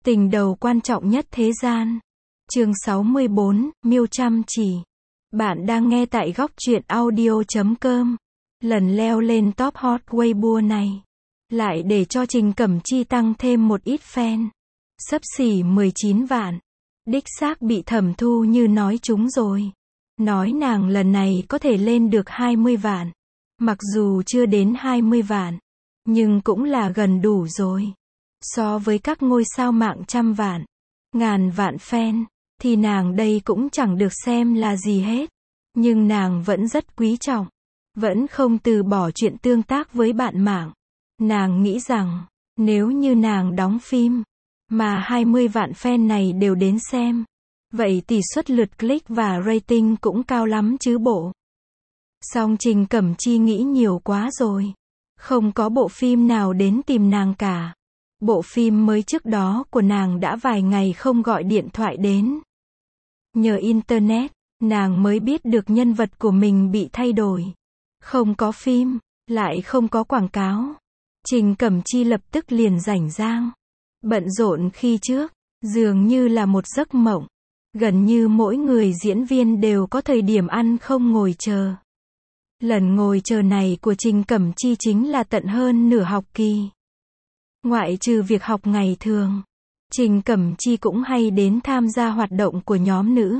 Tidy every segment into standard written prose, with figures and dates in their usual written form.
Tình đầu quan trọng nhất thế gian. Chương 64, Miêu chăm chỉ. Bạn đang nghe tại góc truyện audio.com. Lần leo lên top hot Weibo này, lại để cho Trình Cẩm Chi tăng thêm một ít fan. Xấp xỉ 19 vạn. Đích xác bị Thẩm Thu Như nói trúng rồi. Nói nàng lần này có thể lên được 20 vạn. Mặc dù chưa đến 20 vạn, nhưng cũng là gần đủ rồi. So với các ngôi sao mạng trăm vạn, ngàn vạn fan, thì nàng đây cũng chẳng được xem là gì hết. Nhưng nàng vẫn rất quý trọng, vẫn không từ bỏ chuyện tương tác với bạn mạng. Nàng nghĩ rằng, nếu như nàng đóng phim, mà 20 vạn fan này đều đến xem, vậy tỷ suất lượt click và rating cũng cao lắm chứ bộ. Song Trình Cẩm Chi nghĩ nhiều quá rồi. Không có bộ phim nào đến tìm nàng cả. Bộ phim mới trước đó của nàng đã vài ngày không gọi điện thoại đến. Nhờ Internet, nàng mới biết được nhân vật của mình bị thay đổi. Không có phim, lại không có quảng cáo. Trình Cẩm Chi lập tức liền rảnh rang. Bận rộn khi trước, dường như là một giấc mộng. Gần như mỗi người diễn viên đều có thời điểm ăn không ngồi chờ. Lần ngồi chờ này của Trình Cẩm Chi chính là tận hơn nửa học kỳ. Ngoại trừ việc học ngày thường, Trình Cẩm Chi cũng hay đến tham gia hoạt động của nhóm nữ.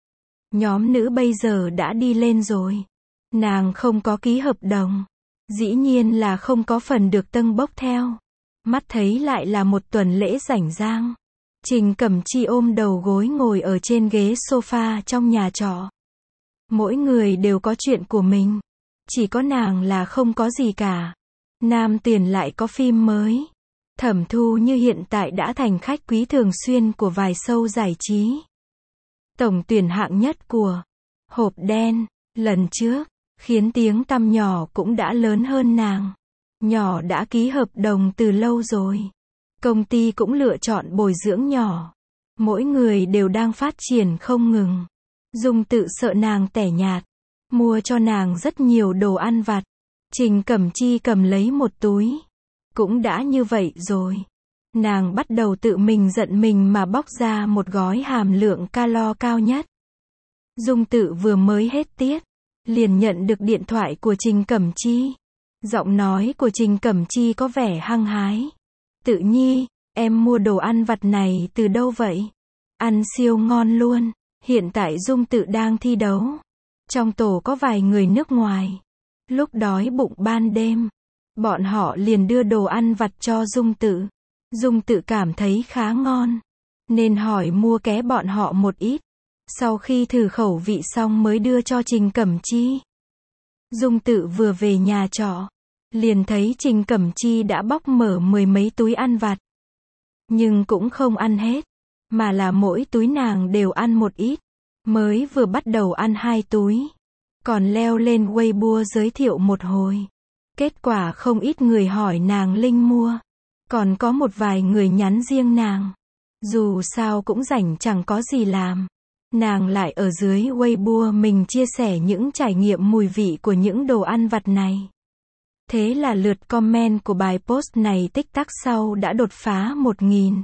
Nhóm nữ bây giờ đã đi lên rồi. Nàng không có ký hợp đồng. Dĩ nhiên là không có phần được tâng bốc theo. Mắt thấy lại là một tuần lễ rảnh rang. Trình Cẩm Chi ôm đầu gối ngồi ở trên ghế sofa trong nhà trọ. Mỗi người đều có chuyện của mình. Chỉ có nàng là không có gì cả. Nam Tuyền lại có phim mới. Thẩm Thu Như hiện tại đã thành khách quý thường xuyên của vài show giải trí. Tổng tuyển hạng nhất của Hộp Đen, lần trước, khiến tiếng tăm nhỏ cũng đã lớn hơn nàng. Nhỏ đã ký hợp đồng từ lâu rồi. Công ty cũng lựa chọn bồi dưỡng nhỏ. Mỗi người đều đang phát triển không ngừng. Dung tự sợ nàng tẻ nhạt, mua cho nàng rất nhiều đồ ăn vặt. Trình Cẩm Chi cầm lấy một túi. Cũng đã như vậy rồi. Nàng bắt đầu tự mình giận mình mà bóc ra một gói hàm lượng calo cao nhất. Dung tự vừa mới hết tiết, liền nhận được điện thoại của Trình Cẩm Chi. Giọng nói của Trình Cẩm Chi có vẻ hăng hái. Tự Nhi, em mua đồ ăn vặt này từ đâu vậy? Ăn siêu ngon luôn. Hiện tại Dung tự đang thi đấu. Trong tổ có vài người nước ngoài. Lúc đói bụng ban đêm, bọn họ liền đưa đồ ăn vặt cho Dung tự. Dung tự cảm thấy khá ngon, nên hỏi mua ké bọn họ một ít. Sau khi thử khẩu vị xong mới đưa cho Trình Cẩm Chi. Dung tự vừa về nhà trọ, liền thấy Trình Cẩm Chi đã bóc mở 10 mấy túi ăn vặt. Nhưng cũng không ăn hết, mà là mỗi túi nàng đều ăn một ít. Mới vừa bắt đầu ăn 2 túi, còn leo lên Weibo giới thiệu một hồi. Kết quả không ít người hỏi nàng link mua. Còn có một vài người nhắn riêng nàng. Dù sao cũng rảnh chẳng có gì làm. Nàng lại ở dưới Weibo mình chia sẻ những trải nghiệm mùi vị của những đồ ăn vặt này. Thế là lượt comment của bài post này tích tắc sau đã đột phá 1.000.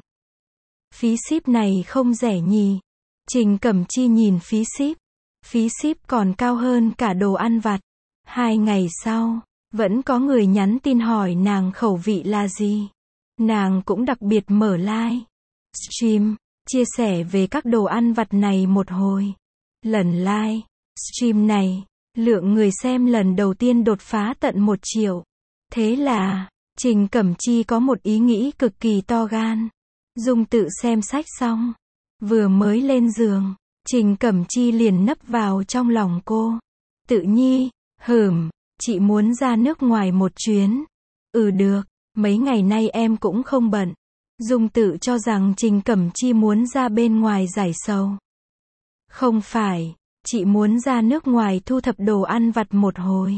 Phí ship này không rẻ nhỉ? Trình Cẩm Chi nhìn phí ship. Phí ship còn cao hơn cả đồ ăn vặt. 2 ngày sau, vẫn có người nhắn tin hỏi nàng khẩu vị là gì. Nàng cũng đặc biệt mở live stream, chia sẻ về các đồ ăn vặt này một hồi. Lần live stream này, lượng người xem lần đầu tiên đột phá tận 1 triệu. Thế là, Trình Cẩm Chi có một ý nghĩ cực kỳ to gan. Dung tự xem sách xong, vừa mới lên giường, Trình Cẩm Chi liền nấp vào trong lòng cô. Tự Nhi, chị muốn ra nước ngoài một chuyến. Được, mấy ngày nay em cũng không bận. Dung tự cho rằng Trình Cẩm Chi muốn ra bên ngoài giải sầu. Không phải, chị muốn ra nước ngoài thu thập đồ ăn vặt một hồi.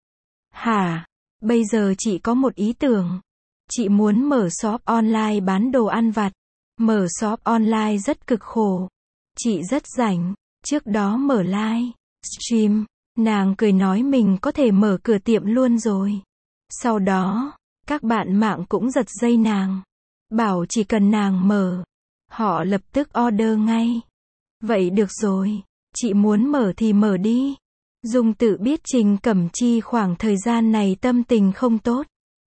Hả? Bây giờ chị có một ý tưởng. Chị muốn mở shop online bán đồ ăn vặt. Mở shop online rất cực khổ. Chị rất rảnh. Trước đó mở live stream, nàng cười nói mình có thể mở cửa tiệm luôn rồi. Sau đó, các bạn mạng cũng giật dây nàng. bảo chỉ cần nàng mở, họ lập tức order ngay. Vậy được rồi, chị muốn mở thì mở đi. Dung tự biết Trình Cẩm Chi khoảng thời gian này tâm tình không tốt.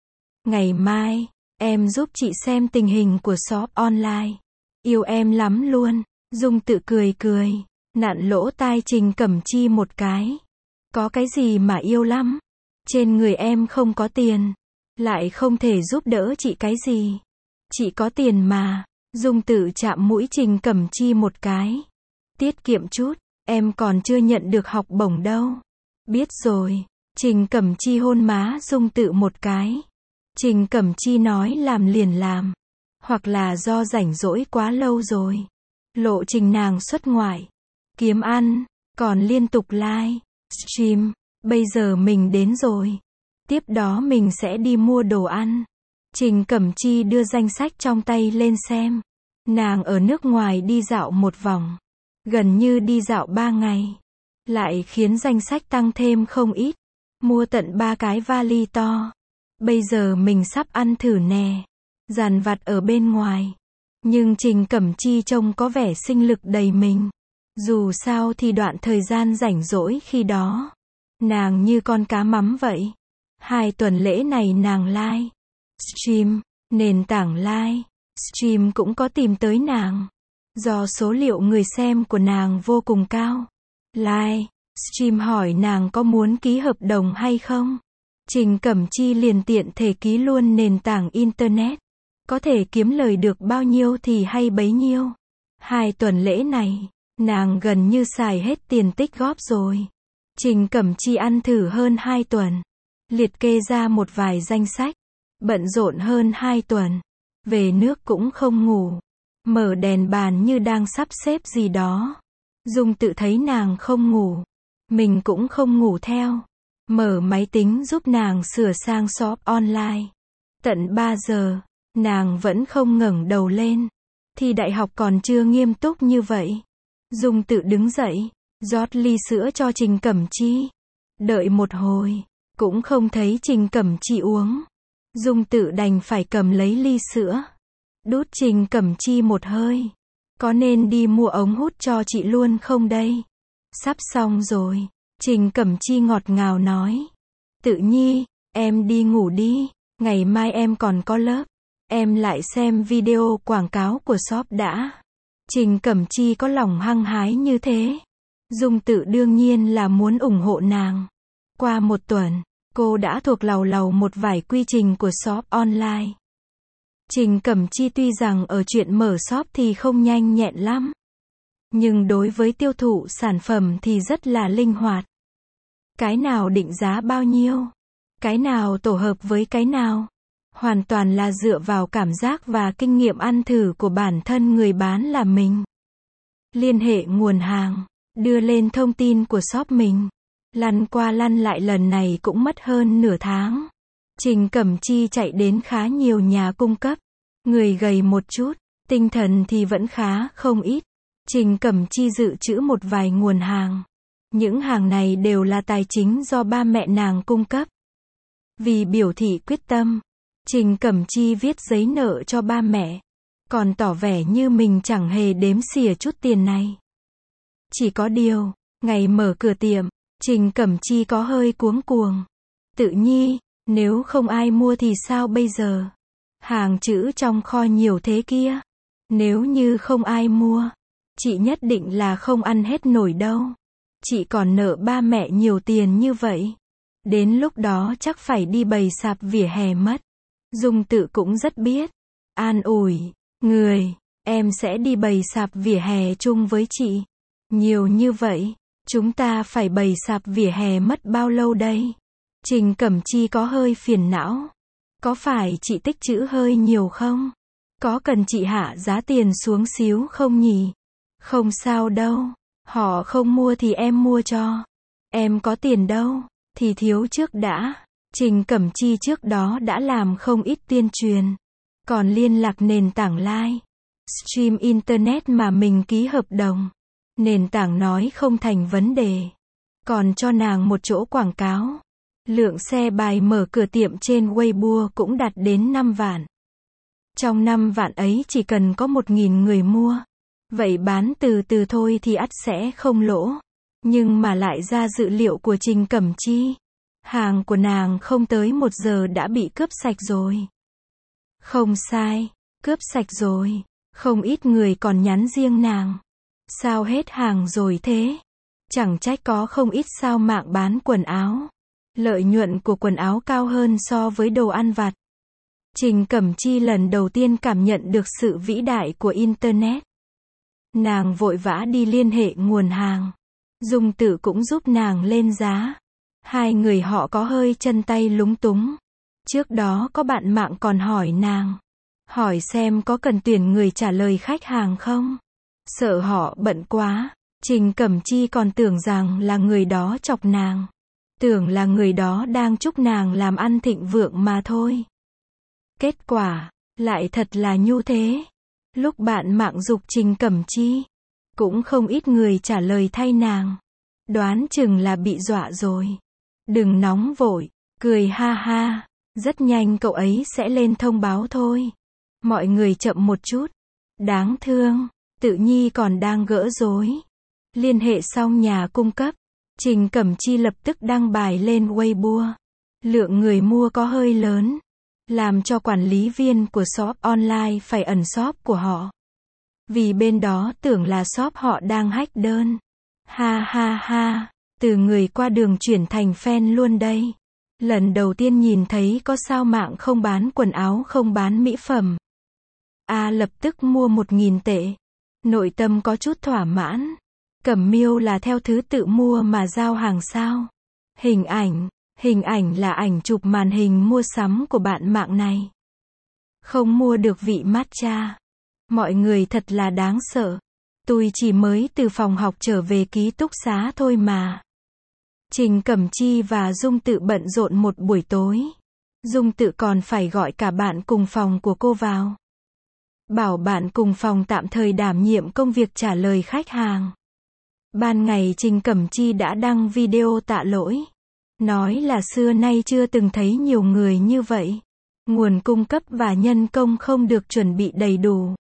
Ngày mai, em giúp chị xem tình hình của shop online. Yêu em lắm luôn. Dung tự cười cười, nặn lỗ tai Trình Cẩm Chi một cái. Có cái gì mà yêu lắm? Trên người em không có tiền, lại không thể giúp đỡ chị cái gì. Chị có tiền mà. Dung tự chạm mũi Trình Cẩm Chi một cái. Tiết kiệm chút, em còn chưa nhận được học bổng đâu. Biết rồi. Trình Cẩm Chi hôn má Dung tự một cái. Trình Cẩm Chi nói làm liền làm. Hoặc là do rảnh rỗi quá lâu rồi. Lộ trình nàng xuất ngoại, kiếm ăn, còn liên tục live, stream. Bây giờ mình đến rồi. Tiếp đó mình sẽ đi mua đồ ăn. Trình Cẩm Chi đưa danh sách trong tay lên xem. Nàng ở nước ngoài đi dạo một vòng. Gần như đi dạo 3 ngày. Lại khiến danh sách tăng thêm không ít. Mua tận 3 cái vali to. Bây giờ mình sắp ăn thử nè. Dàn vặt ở bên ngoài. Nhưng Trình Cẩm Chi trông có vẻ sinh lực đầy mình. Dù sao thì đoạn thời gian rảnh rỗi khi đó, nàng như con cá mắm vậy. 2 tuần lễ này nàng live, stream, nền tảng live, stream cũng có tìm tới nàng. Do số liệu người xem của nàng vô cùng cao. Live, stream hỏi nàng có muốn ký hợp đồng hay không. Trình Cẩm Chi liền tiện thể ký luôn nền tảng Internet. Có thể kiếm lời được bao nhiêu thì hay bấy nhiêu. 2 tuần lễ này, nàng gần như xài hết tiền tích góp rồi. Trình Cẩm Chi ăn thử hơn 2 tuần. Liệt kê ra một vài danh sách. Bận rộn hơn 2 tuần. Về nước cũng không ngủ. Mở đèn bàn như đang sắp xếp gì đó. Dung tự thấy nàng không ngủ. Mình cũng không ngủ theo. Mở máy tính giúp nàng sửa sang shop online. Tận 3 giờ. Nàng vẫn không ngẩng đầu lên. Thì đại học còn chưa nghiêm túc như vậy. Dung tự đứng dậy, rót ly sữa cho Trình Cẩm Chi. Đợi một hồi, cũng không thấy Trình Cẩm Chi uống. Dung tự đành phải cầm lấy ly sữa. Đút Trình Cẩm Chi một hơi. Có nên đi mua ống hút cho chị luôn không đây? Sắp xong rồi. Trình Cẩm Chi ngọt ngào nói. Tự nhi, em đi ngủ đi. Ngày mai em còn có lớp. Em lại xem video quảng cáo của shop đã. Trình Cẩm Chi có lòng hăng hái như thế. Dung tự đương nhiên là muốn ủng hộ nàng. Qua một tuần, cô đã thuộc lầu lầu một vài quy trình của shop online. Trình Cẩm Chi tuy rằng ở chuyện mở shop thì không nhanh nhẹn lắm. Nhưng đối với tiêu thụ sản phẩm thì rất là linh hoạt. Cái nào định giá bao nhiêu? Cái nào tổ hợp với cái nào? Hoàn toàn là dựa vào cảm giác và kinh nghiệm ăn thử của bản thân người bán là mình. Liên hệ nguồn hàng, đưa lên thông tin của shop mình. Lăn qua lăn lại lần này cũng mất hơn nửa tháng. Trình Cẩm Chi chạy đến khá nhiều nhà cung cấp. Người gầy một chút, tinh thần thì vẫn khá không ít. Trình Cẩm Chi dự trữ một vài nguồn hàng. Những hàng này đều là tài chính do ba mẹ nàng cung cấp. Vì biểu thị quyết tâm, Trình Cẩm Chi viết giấy nợ cho ba mẹ, còn tỏ vẻ như mình chẳng hề đếm xỉa chút tiền này. Chỉ có điều, ngày mở cửa tiệm, Trình Cẩm Chi có hơi cuống cuồng. Tự nhi, nếu không ai mua thì sao bây giờ? Hàng trữ trong kho nhiều thế kia. Nếu như không ai mua, chị nhất định là không ăn hết nổi đâu. Chị còn nợ ba mẹ nhiều tiền như vậy. Đến lúc đó chắc phải đi bày sạp vỉa hè mất. Dung tự cũng rất biết. An ủi, người, em sẽ đi bày sạp vỉa hè chung với chị. Nhiều như vậy, chúng ta phải bày sạp vỉa hè mất bao lâu đây? Trình Cẩm Chi có hơi phiền não. Có phải chị tích trữ hơi nhiều không? Có cần chị hạ giá tiền xuống xíu không nhỉ? Không sao đâu. Họ không mua thì em mua cho. Em có tiền đâu, thì thiếu trước đã. Trình Cẩm Chi trước đó đã làm không ít tuyên truyền. Còn liên lạc nền tảng live, stream internet mà mình ký hợp đồng. Nền tảng nói không thành vấn đề. Còn cho nàng một chỗ quảng cáo. Lượng xe bài mở cửa tiệm trên Weibo cũng đạt đến 5 vạn. Trong 5 vạn ấy chỉ cần có 1.000 người mua. Vậy bán từ từ thôi thì ắt sẽ không lỗ. Nhưng mà lại ra dự liệu của Trình Cẩm Chi. Hàng của nàng không tới 1 giờ đã bị cướp sạch rồi. Không sai, cướp sạch rồi. Không ít người còn nhắn riêng nàng. Sao hết hàng rồi thế? Chẳng trách có không ít sao mạng bán quần áo. Lợi nhuận của quần áo cao hơn so với đồ ăn vặt. Trình Cẩm Chi lần đầu tiên cảm nhận được sự vĩ đại của Internet. Nàng vội vã đi liên hệ nguồn hàng. Dung Tự cũng giúp nàng lên giá. Hai người họ có hơi chân tay lúng túng. Trước đó có bạn mạng còn hỏi nàng. Hỏi xem có cần tuyển người trả lời khách hàng không? Sợ họ bận quá. Trình Cẩm Chi còn tưởng rằng là người đó chọc nàng. Tưởng là người đó đang chúc nàng làm ăn thịnh vượng mà thôi. Kết quả, lại thật là như thế. Lúc bạn mạng giục Trình Cẩm Chi, cũng không ít người trả lời thay nàng. Đoán chừng là bị dọa rồi. Đừng nóng vội, cười ha ha. Rất nhanh cậu ấy sẽ lên thông báo thôi. Mọi người chậm một chút. Đáng thương, Tự Nhi còn đang gỡ rối. Liên hệ xong nhà cung cấp, Trình Cẩm Chi lập tức đăng bài lên Weibo. Lượng người mua có hơi lớn, làm cho quản lý viên của shop online phải ẩn shop của họ. Vì bên đó tưởng là shop họ đang hack đơn. Ha ha ha, từ người qua đường chuyển thành fan luôn đây. Lần đầu tiên nhìn thấy có sao mạng không bán quần áo không bán mỹ phẩm. Lập tức mua 1.000 tệ. Nội tâm có chút thỏa mãn. Cẩm Miêu là theo thứ tự mua mà giao hàng sao? Hình ảnh là ảnh chụp màn hình mua sắm của bạn mạng này. Không mua được vị matcha. Mọi người thật là đáng sợ. Tôi chỉ mới từ phòng học trở về ký túc xá thôi mà. Trình Cẩm Chi và Dung Tự bận rộn một buổi tối. Dung Tự còn phải gọi cả bạn cùng phòng của cô vào. Bảo bạn cùng phòng tạm thời đảm nhiệm công việc trả lời khách hàng. Ban ngày Trình Cẩm Chi đã đăng video tạ lỗi. Nói là xưa nay chưa từng thấy nhiều người như vậy. Nguồn cung cấp và nhân công không được chuẩn bị đầy đủ.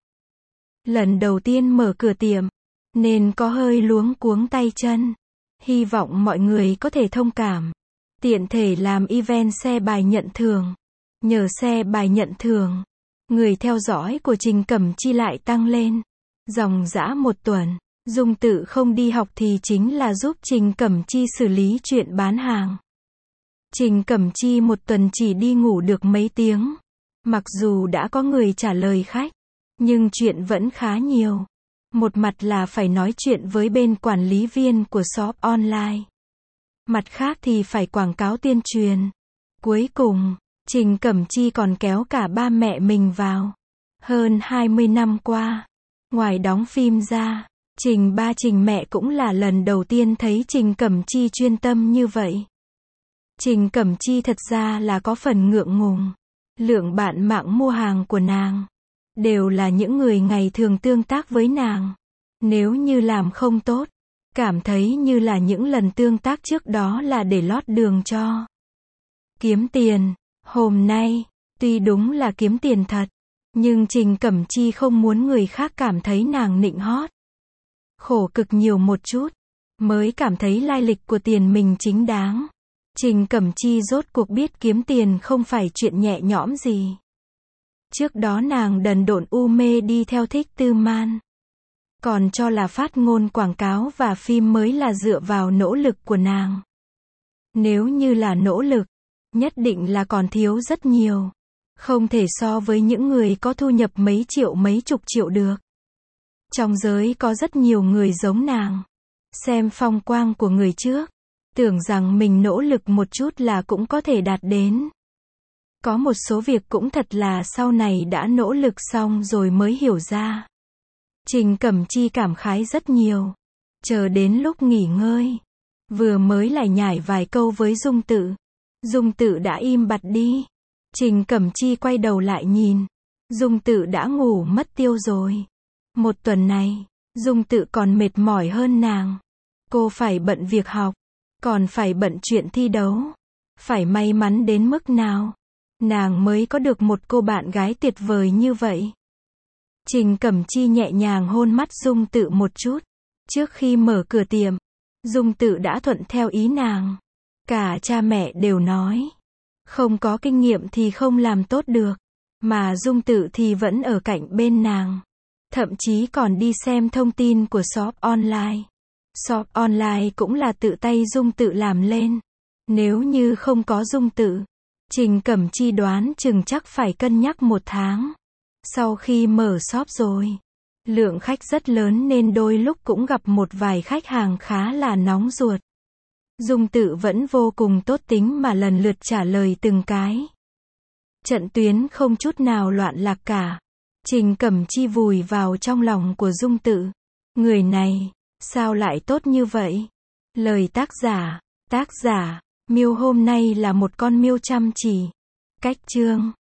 Lần đầu tiên mở cửa tiệm, nên có hơi luống cuống tay chân. Hy vọng mọi người có thể thông cảm. Tiện thể làm event xe bài nhận thưởng. Nhờ xe bài nhận thưởng, người theo dõi của Trình Cẩm Chi lại tăng lên. Dòng dã 1 tuần, Dung Tự không đi học thì chính là giúp Trình Cẩm Chi xử lý chuyện bán hàng. Trình Cẩm Chi 1 tuần chỉ đi ngủ được mấy tiếng. Mặc dù đã có người trả lời khách, nhưng chuyện vẫn khá nhiều. Một mặt là phải nói chuyện với bên quản lý viên của shop online. Mặt khác thì phải quảng cáo tuyên truyền. Cuối cùng, Trình Cẩm Chi còn kéo cả ba mẹ mình vào. Hơn 20 năm qua, ngoài đóng phim ra, Trình ba Trình mẹ cũng là lần đầu tiên thấy Trình Cẩm Chi chuyên tâm như vậy. Trình Cẩm Chi thật ra là có phần ngượng ngùng. Lượng bạn mạng mua hàng của nàng đều là những người ngày thường tương tác với nàng. Nếu như làm không tốt, cảm thấy như là những lần tương tác trước đó là để lót đường cho kiếm tiền. Hôm nay, tuy đúng là kiếm tiền thật, nhưng Trình Cẩm Chi không muốn người khác cảm thấy nàng nịnh hót. Khổ cực nhiều một chút, mới cảm thấy lai lịch của tiền mình chính đáng. Trình Cẩm Chi rốt cuộc biết kiếm tiền không phải chuyện nhẹ nhõm gì. Trước đó nàng đần độn u mê đi theo Thích Tư Man. Còn cho là phát ngôn quảng cáo và phim mới là dựa vào nỗ lực của nàng. Nếu như là nỗ lực, nhất định là còn thiếu rất nhiều. Không thể so với những người có thu nhập mấy triệu mấy chục triệu được. Trong giới có rất nhiều người giống nàng. Xem phong quang của người trước, tưởng rằng mình nỗ lực một chút là cũng có thể đạt đến. Có một số việc cũng thật là sau này đã nỗ lực xong rồi mới hiểu ra. Trình Cẩm Chi cảm khái rất nhiều. Chờ đến lúc nghỉ ngơi, vừa mới lại nhải vài câu với Dung Tự. Dung Tự đã im bặt đi. Trình Cẩm Chi quay đầu lại nhìn. Dung Tự đã ngủ mất tiêu rồi. Một tuần này, Dung Tự còn mệt mỏi hơn nàng. Cô phải bận việc học, còn phải bận chuyện thi đấu. Phải may mắn đến mức nào? nàng mới có được một cô bạn gái tuyệt vời như vậy. Trình Cẩm Chi nhẹ nhàng hôn mắt Dung Tự một chút. Trước khi mở cửa tiệm, Dung Tự đã thuận theo ý nàng. Cả cha mẹ đều nói, không có kinh nghiệm thì không làm tốt được. Mà Dung Tự thì vẫn ở cạnh bên nàng. Thậm chí còn đi xem thông tin của shop online. Shop online cũng là tự tay Dung Tự làm lên. Nếu như không có Dung Tự, Trình Cẩm Chi đoán chừng chắc phải cân nhắc 1 tháng. Sau khi mở shop rồi, lượng khách rất lớn nên đôi lúc cũng gặp một vài khách hàng khá là nóng ruột. Dung Tự vẫn vô cùng tốt tính mà lần lượt trả lời từng cái. Trận tuyến không chút nào loạn lạc cả. Trình Cẩm Chi vùi vào trong lòng của Dung Tự. Người này, sao lại tốt như vậy? Lời tác giả, Miêu hôm nay là một con miêu chăm chỉ. Cách chương